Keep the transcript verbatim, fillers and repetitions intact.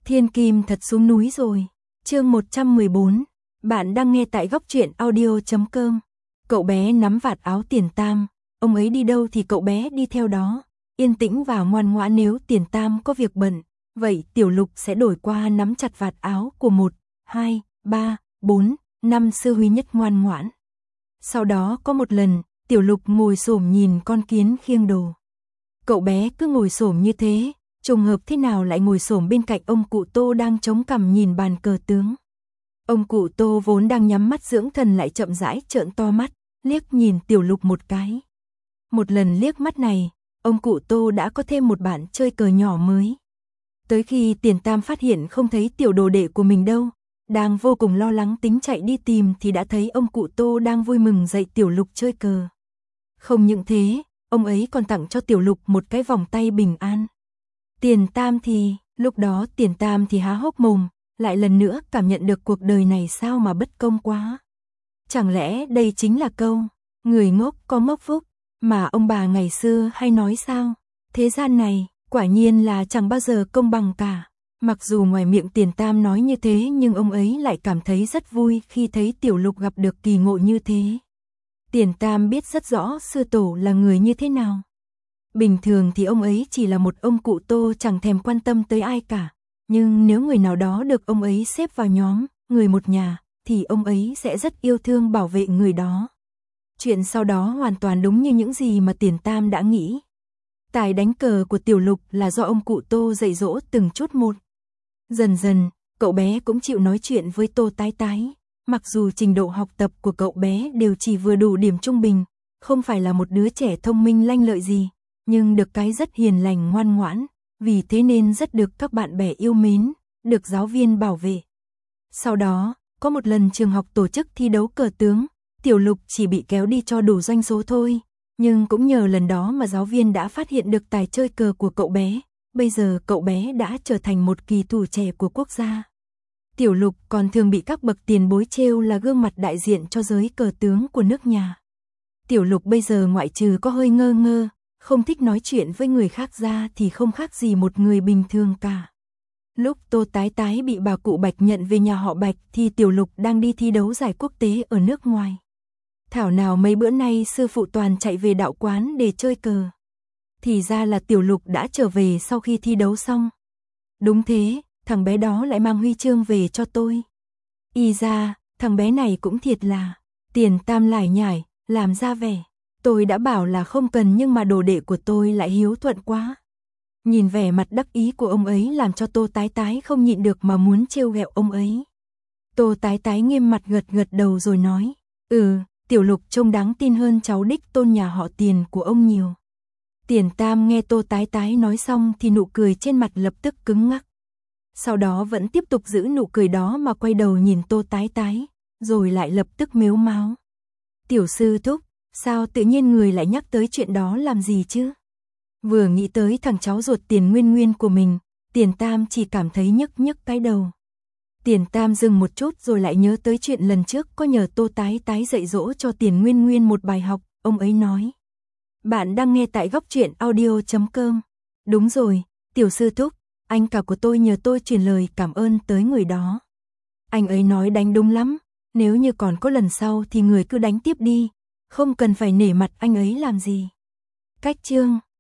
Thiên Kim thật xuống núi rồi. Chương một trăm mười bốn. Bạn đang nghe tại góc truyện audio chấm com. Cậu bé nắm vạt áo Tiền Tam, ông ấy đi đâu thì cậu bé đi theo đó, yên tĩnh và ngoan ngoãn. Nếu Tiền Tam có việc bận, vậy Tiểu Lục sẽ đổi qua nắm chặt vạt áo của một, hai, ba, bốn, năm sư huy nhất ngoan ngoãn. Sau đó có một lần, Tiểu Lục ngồi xổm nhìn con kiến khiêng đồ. Cậu bé cứ ngồi xổm như thế, trùng hợp thế nào lại ngồi xổm bên cạnh ông cụ Tô đang chống cằm nhìn bàn cờ tướng. Ông cụ Tô vốn đang nhắm mắt dưỡng thần lại chậm rãi trợn to mắt, liếc nhìn Tiểu Lục một cái. Một lần liếc mắt này, ông cụ Tô đã có thêm một bạn chơi cờ nhỏ mới. Tới khi Tiền Tam phát hiện không thấy tiểu đồ đệ của mình đâu, đang vô cùng lo lắng tính chạy đi tìm thì đã thấy ông cụ Tô đang vui mừng dạy Tiểu Lục chơi cờ. Không những thế, ông ấy còn tặng cho Tiểu Lục một cái vòng tay bình an. Tiền Tam thì, lúc đó Tiền Tam thì há hốc mồm, lại lần nữa cảm nhận được cuộc đời này sao mà bất công quá. Chẳng lẽ đây chính là câu, người ngốc có mốc phúc, mà ông bà ngày xưa hay nói sao? Thế gian này, quả nhiên là chẳng bao giờ công bằng cả. Mặc dù ngoài miệng Tiền Tam nói như thế nhưng ông ấy lại cảm thấy rất vui khi thấy Tiểu Lục gặp được kỳ ngộ như thế. Tiền Tam biết rất rõ sư tổ là người như thế nào. Bình thường thì ông ấy chỉ là một ông cụ Tô chẳng thèm quan tâm tới ai cả. Nhưng nếu người nào đó được ông ấy xếp vào nhóm, người một nhà, thì ông ấy sẽ rất yêu thương bảo vệ người đó. Chuyện sau đó hoàn toàn đúng như những gì mà Tiền Tam đã nghĩ. Tài đánh cờ của Tiểu Lục là do ông cụ Tô dạy dỗ từng chút một. Dần dần, cậu bé cũng chịu nói chuyện với Tô Tái Tái. Mặc dù trình độ học tập của cậu bé đều chỉ vừa đủ điểm trung bình, không phải là một đứa trẻ thông minh lanh lợi gì, nhưng được cái rất hiền lành ngoan ngoãn, vì thế nên rất được các bạn bè yêu mến, được giáo viên bảo vệ. Sau đó, có một lần trường học tổ chức thi đấu cờ tướng, Tiểu Lục chỉ bị kéo đi cho đủ doanh số thôi, nhưng cũng nhờ lần đó mà giáo viên đã phát hiện được tài chơi cờ của cậu bé, bây giờ cậu bé đã trở thành một kỳ thủ trẻ của quốc gia. Tiểu Lục còn thường bị các bậc tiền bối trêu là gương mặt đại diện cho giới cờ tướng của nước nhà. Tiểu Lục bây giờ ngoại trừ có hơi ngơ ngơ, không thích nói chuyện với người khác ra thì không khác gì một người bình thường cả. Lúc Tô Tái Tái bị bà cụ Bạch nhận về nhà họ Bạch thì Tiểu Lục đang đi thi đấu giải quốc tế ở nước ngoài. Thảo nào mấy bữa nay sư phụ toàn chạy về đạo quán để chơi cờ. Thì ra là Tiểu Lục đã trở về sau khi thi đấu xong. Đúng thế, thằng bé đó lại mang huy chương về cho tôi. Y ra, thằng bé này cũng thiệt là, Tiền Tam lải nhải, làm ra vẻ. Tôi đã bảo là không cần nhưng mà đồ đệ của tôi lại hiếu thuận quá. Nhìn vẻ mặt đắc ý của ông ấy làm cho Tô Tái Tái không nhịn được mà muốn trêu ghẹo ông ấy. Tô Tái Tái nghiêm mặt gật gật đầu rồi nói, ừ, Tiểu Lục trông đáng tin hơn cháu đích tôn nhà họ Tiền của ông nhiều. Tiền Tam nghe Tô Tái Tái nói xong thì nụ cười trên mặt lập tức cứng ngắc. Sau đó vẫn tiếp tục giữ nụ cười đó mà quay đầu nhìn Tô Tái Tái, rồi lại lập tức mếu máo. Tiểu sư thúc, sao tự nhiên người lại nhắc tới chuyện đó làm gì chứ? Vừa nghĩ tới thằng cháu ruột Tiền Nguyên Nguyên của mình, Tiền Tam chỉ cảm thấy nhức nhức cái đầu. Tiền Tam dừng một chút rồi lại nhớ tới chuyện lần trước có nhờ Tô Tái Tái dạy dỗ cho Tiền Nguyên Nguyên một bài học, ông ấy nói. Bạn đang nghe tại góc truyện audio chấm com. Đúng rồi, tiểu sư thúc, anh cả của tôi nhờ tôi truyền lời cảm ơn tới người đó. Anh ấy nói đánh đúng lắm, nếu như còn có lần sau thì người cứ đánh tiếp đi, không cần phải nể mặt anh ấy làm gì. Cách chương